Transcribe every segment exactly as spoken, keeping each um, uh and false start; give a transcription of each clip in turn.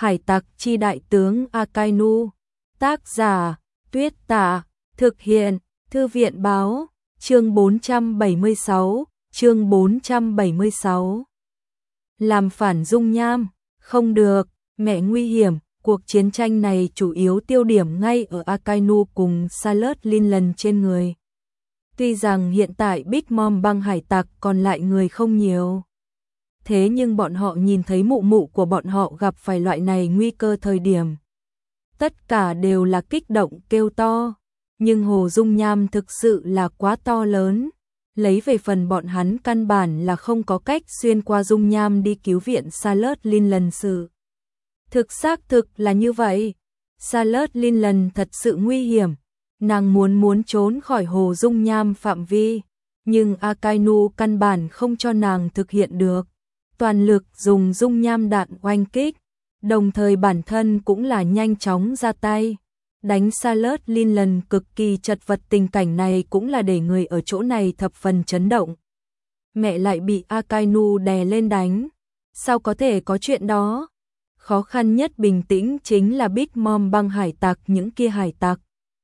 Hải tặc chi đại tướng Akainu. Tác giả Tuyết Tả. Thực hiện Thư viện báo. Chương bốn trăm bảy mươi sáu. Chương bốn trăm bảy mươi sáu. Làm phản dung nham. Không được, mẹ nguy hiểm. Cuộc chiến tranh này chủ yếu tiêu điểm ngay ở Akainu cùng Sailor Linland trên người. Tuy rằng hiện tại Big Mom băng hải tặc còn lại người không nhiều. Thế nhưng bọn họ nhìn thấy mụ mụ của bọn họ gặp phải loại này nguy cơ thời điểm. Tất cả đều là kích động kêu to. Nhưng hồ dung nham thực sự là quá to lớn. Lấy về phần bọn hắn căn bản là không có cách xuyên qua dung nham đi cứu viện Sailor Linland sự. Thực xác thực là như vậy. Sailor Linland thật sự nguy hiểm. Nàng muốn muốn trốn khỏi hồ dung nham phạm vi. Nhưng Akainu căn bản không cho nàng thực hiện được. Toàn lực dùng dung nham đạn oanh kích. Đồng thời bản thân cũng là nhanh chóng ra tay. Đánh Sailor Linland cực kỳ chật vật, tình cảnh này cũng là để người ở chỗ này thập phần chấn động. Mẹ lại bị Akainu đè lên đánh. Sao có thể có chuyện đó? Khó khăn nhất bình tĩnh chính là Big Mom băng hải tặc, những kia hải tặc.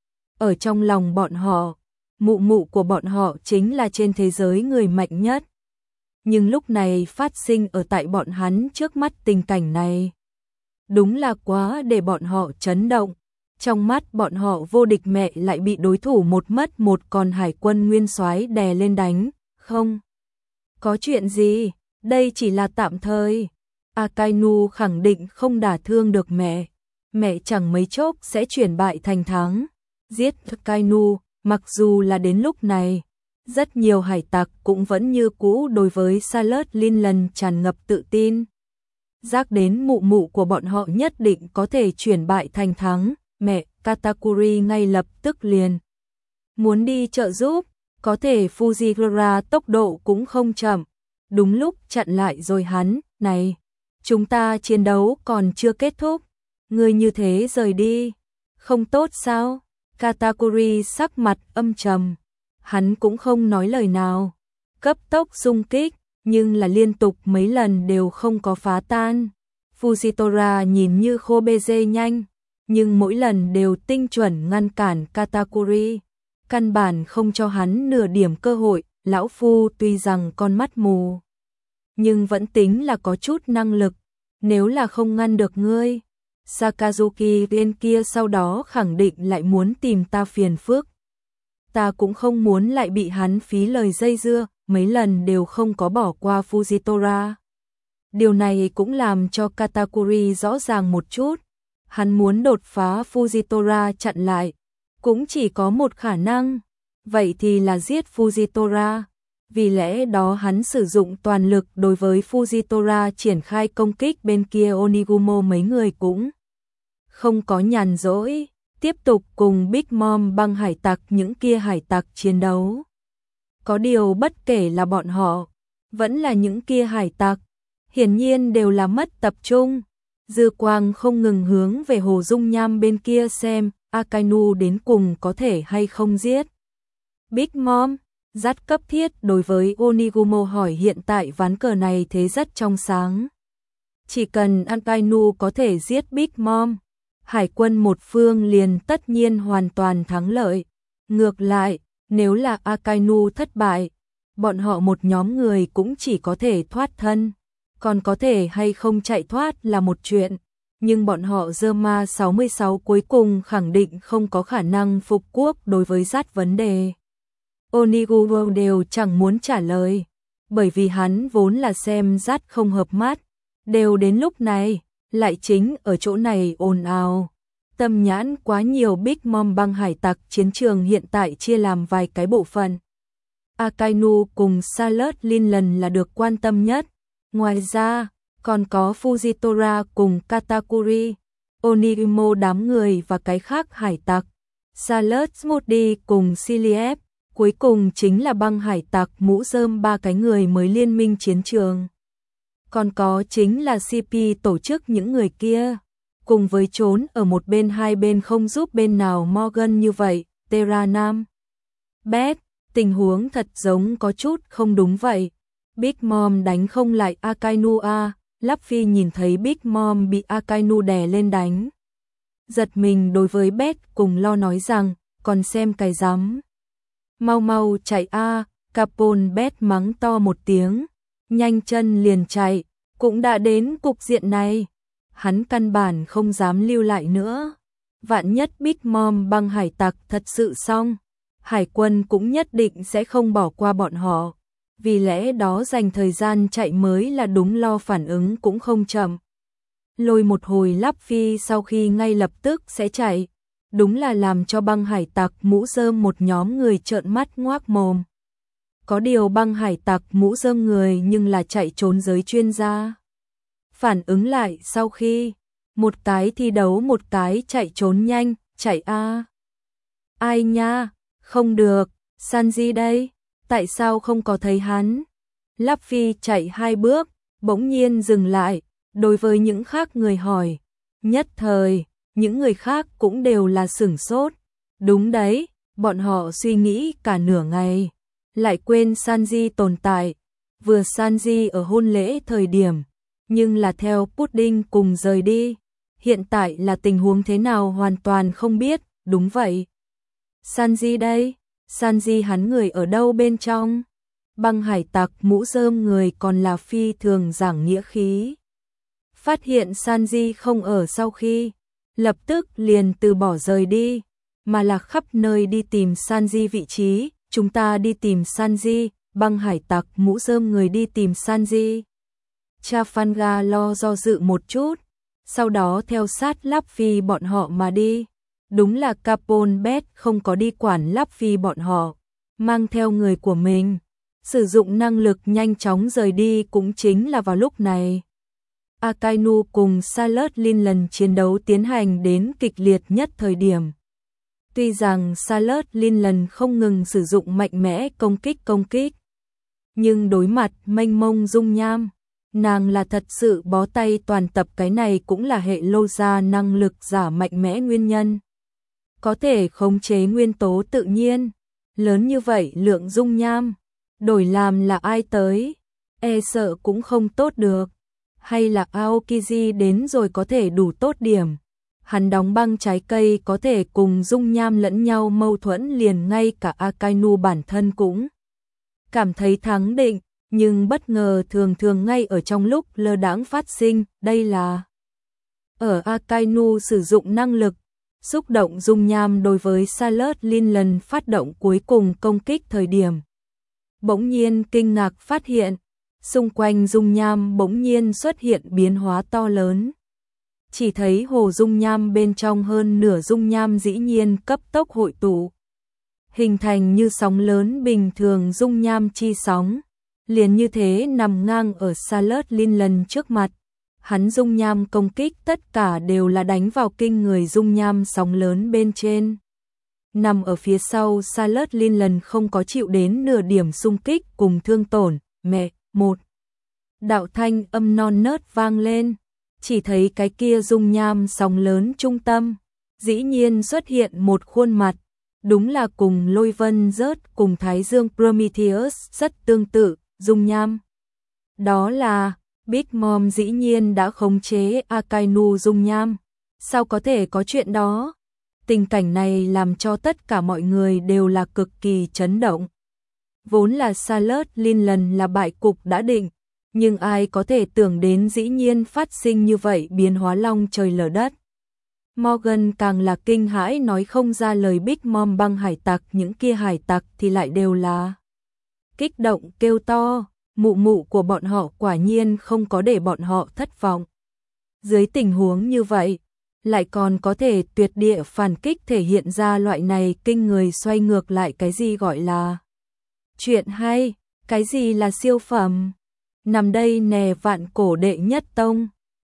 Ở trong lòng bọn họ, mụ mụ của bọn họ chính là trên thế giới người mạnh nhất. Nhưng lúc này phát sinh ở tại bọn hắn trước mắt tình cảnh này. Đúng là quá để bọn họ chấn động. Trong mắt bọn họ vô địch mẹ lại bị đối thủ một mất một còn hải quân nguyên soái đè lên đánh. Không có chuyện gì, đây chỉ là tạm thời. Akainu khẳng định không đả thương được mẹ. Mẹ chẳng mấy chốc sẽ chuyển bại thành thắng. Giết Akainu, mặc dù là đến lúc này, rất nhiều hải tặc cũng vẫn như cũ đối với Sailor Linland tràn ngập tự tin. Giác đến mụ mụ của bọn họ nhất định có thể chuyển bại thành thắng. Mẹ Katakuri ngay lập tức liền muốn đi trợ giúp. Có thể Fujiwara tốc độ cũng không chậm. Đúng lúc chặn lại rồi hắn. Này, chúng ta chiến đấu còn chưa kết thúc. Người như thế rời đi, không tốt sao? Katakuri sắc mặt âm trầm. Hắn cũng không nói lời nào. Cấp tốc xung kích, nhưng là liên tục mấy lần đều không có phá tan. Fujitora nhìn như khô bê dê nhanh, nhưng mỗi lần đều tinh chuẩn ngăn cản Katakuri. Căn bản không cho hắn nửa điểm cơ hội. Lão Phu tuy rằng con mắt mù, nhưng vẫn tính là có chút năng lực. Nếu là không ngăn được ngươi, Sakazuki bên kia sau đó khẳng định lại muốn tìm ta phiền phức. Ta cũng không muốn lại bị hắn phí lời dây dưa, mấy lần đều không có bỏ qua Fujitora. Điều này cũng làm cho Katakuri rõ ràng một chút. Hắn muốn đột phá Fujitora chặn lại, cũng chỉ có một khả năng. Vậy thì là giết Fujitora. Vì lẽ đó hắn sử dụng toàn lực đối với Fujitora triển khai công kích, bên kia Onigumo mấy người cũng không có nhàn rỗi, tiếp tục cùng Big Mom băng hải tặc, những kia hải tặc chiến đấu. Có điều bất kể là bọn họ, vẫn là những kia hải tặc, hiển nhiên đều là mất tập trung. Dư quang không ngừng hướng về hồ dung nham bên kia xem Akainu đến cùng có thể hay không giết Big Mom. Rất cấp thiết đối với Onigumo hỏi, hiện tại ván cờ này thế rất trong sáng. Chỉ cần Akainu có thể giết Big Mom, hải quân một phương liền tất nhiên hoàn toàn thắng lợi. Ngược lại, nếu là Akainu thất bại, bọn họ một nhóm người cũng chỉ có thể thoát thân. Còn có thể hay không chạy thoát là một chuyện, nhưng bọn họ Zerma sáu mươi sáu cuối cùng khẳng định không có khả năng phục quốc đối với rát vấn đề. Onigumo đều chẳng muốn trả lời, bởi vì hắn vốn là xem rát không hợp mắt. Đều đến lúc này, lại chính ở chỗ này ồn ào. Tâm nhãn quá nhiều. Big Mom băng hải tặc chiến trường hiện tại chia làm vài cái bộ phận. Akainu cùng Sailor Linland là được quan tâm nhất. Ngoài ra, còn có Fujitora cùng Katakuri, Onigumo đám người và cái khác hải tặc. Sailor Smoothie cùng Siliep. Cuối cùng chính là băng hải tặc mũ rơm, ba cái người mới liên minh chiến trường. Còn có chính là xê pê tổ chức những người kia. Cùng với trốn ở một bên, hai bên không giúp bên nào Morgan như vậy. Terra Nam Beth, tình huống thật giống có chút không đúng vậy. Big Mom đánh không lại Akainu a, Luffy nhìn thấy Big Mom bị Akainu đè lên đánh. Giật mình đối với Beth cùng lo nói rằng, còn xem cái rắm. Mau mau chạy a, Capone Beth mắng to một tiếng, nhanh chân liền chạy, cũng đã đến cục diện này. Hắn căn bản không dám lưu lại nữa. Vạn nhất Big Mom băng hải tặc thật sự xong, hải quân cũng nhất định sẽ không bỏ qua bọn họ. Vì lẽ đó dành thời gian chạy mới là đúng, lo phản ứng cũng không chậm. Lôi một hồi Luffy sau khi ngay lập tức sẽ chạy, đúng là làm cho băng hải tặc mũ rơm một nhóm người trợn mắt ngoác mồm. Có điều băng hải tặc mũ rơm người nhưng là chạy trốn giới chuyên gia. Phản ứng lại sau khi, một cái thi đấu một cái chạy trốn nhanh, chạy a. Ai nha, không được, Sanji đây, tại sao không có thấy hắn? Luffy chạy hai bước, bỗng nhiên dừng lại, đối với những khác người hỏi. Nhất thời, những người khác cũng đều là sửng sốt. Đúng đấy, bọn họ suy nghĩ cả nửa ngày, lại quên Sanji tồn tại. Vừa Sanji ở hôn lễ thời điểm, nhưng là theo Pudding cùng rời đi. Hiện tại là tình huống thế nào hoàn toàn không biết, đúng vậy. Sanji đây, Sanji hắn người ở đâu bên trong? Băng hải tặc mũ rơm người còn là phi thường giảng nghĩa khí. Phát hiện Sanji không ở sau khi, lập tức liền từ bỏ rời đi, mà là khắp nơi đi tìm Sanji vị trí. Chúng ta đi tìm Sanji, băng hải tặc mũ rơm người đi tìm Sanji. Trafalgar lo do dự một chút, sau đó theo sát Luffy bọn họ mà đi. Đúng là Capone Beth không có đi quản Luffy bọn họ, mang theo người của mình, sử dụng năng lực nhanh chóng rời đi. Cũng chính là vào lúc này, Akainu cùng Sailor Lin lần chiến đấu tiến hành đến kịch liệt nhất thời điểm. Tuy rằng Sailor Lin lần không ngừng sử dụng mạnh mẽ công kích công kích, nhưng đối mặt mênh mông dung nham, nàng là thật sự bó tay toàn tập. Cái này cũng là hệ lô ra năng lực giả mạnh mẽ nguyên nhân. Có thể khống chế nguyên tố tự nhiên, lớn như vậy lượng dung nham, đổi làm là ai tới, e sợ cũng không tốt được. Hay là Aokiji đến rồi có thể đủ tốt điểm. Hắn đóng băng trái cây có thể cùng dung nham lẫn nhau mâu thuẫn, liền ngay cả Akainu bản thân cũng cảm thấy thắng định, nhưng bất ngờ thường thường ngay ở trong lúc lơ đãng phát sinh. Đây là ở Akainu sử dụng năng lực xúc động dung nham đối với Sailor Lin lần phát động cuối cùng công kích thời điểm. Bỗng nhiên kinh ngạc phát hiện, xung quanh dung nham bỗng nhiên xuất hiện biến hóa to lớn. Chỉ thấy hồ dung nham bên trong hơn nửa dung nham dĩ nhiên cấp tốc hội tụ, hình thành như sóng lớn bình thường dung nham chi sóng, liền như thế nằm ngang ở Sailor Lin lần trước mặt. Hắn dung nham công kích tất cả đều là đánh vào kinh người dung nham sóng lớn bên trên. Nằm ở phía sau Sailor Lin lần không có chịu đến nửa điểm xung kích cùng thương tổn. Mẹ, một đạo thanh âm non nớt vang lên, chỉ thấy cái kia dung nham sóng lớn trung tâm, dĩ nhiên xuất hiện một khuôn mặt, đúng là cùng Lôi Vân rớt cùng Thái Dương Prometheus rất tương tự, dung nham. Đó là Big Mom dĩ nhiên đã khống chế Akainu dung nham. Sao có thể có chuyện đó? Tình cảnh này làm cho tất cả mọi người đều là cực kỳ chấn động. Vốn là Sailor Lin lần là bại cục đã định, nhưng ai có thể tưởng đến dĩ nhiên phát sinh như vậy biến hóa long trời lở đất. Morgan càng là kinh hãi nói không ra lời. Big Mom băng hải tặc, những kia hải tặc thì lại đều là kích động kêu to. Mụ mụ của bọn họ quả nhiên không có để bọn họ thất vọng. Dưới tình huống như vậy, lại còn có thể tuyệt địa phản kích, thể hiện ra loại này kinh người xoay ngược lại cái gì gọi là chuyện hay, cái gì là siêu phẩm. Nằm đây nè vạn cổ đệ nhất tông.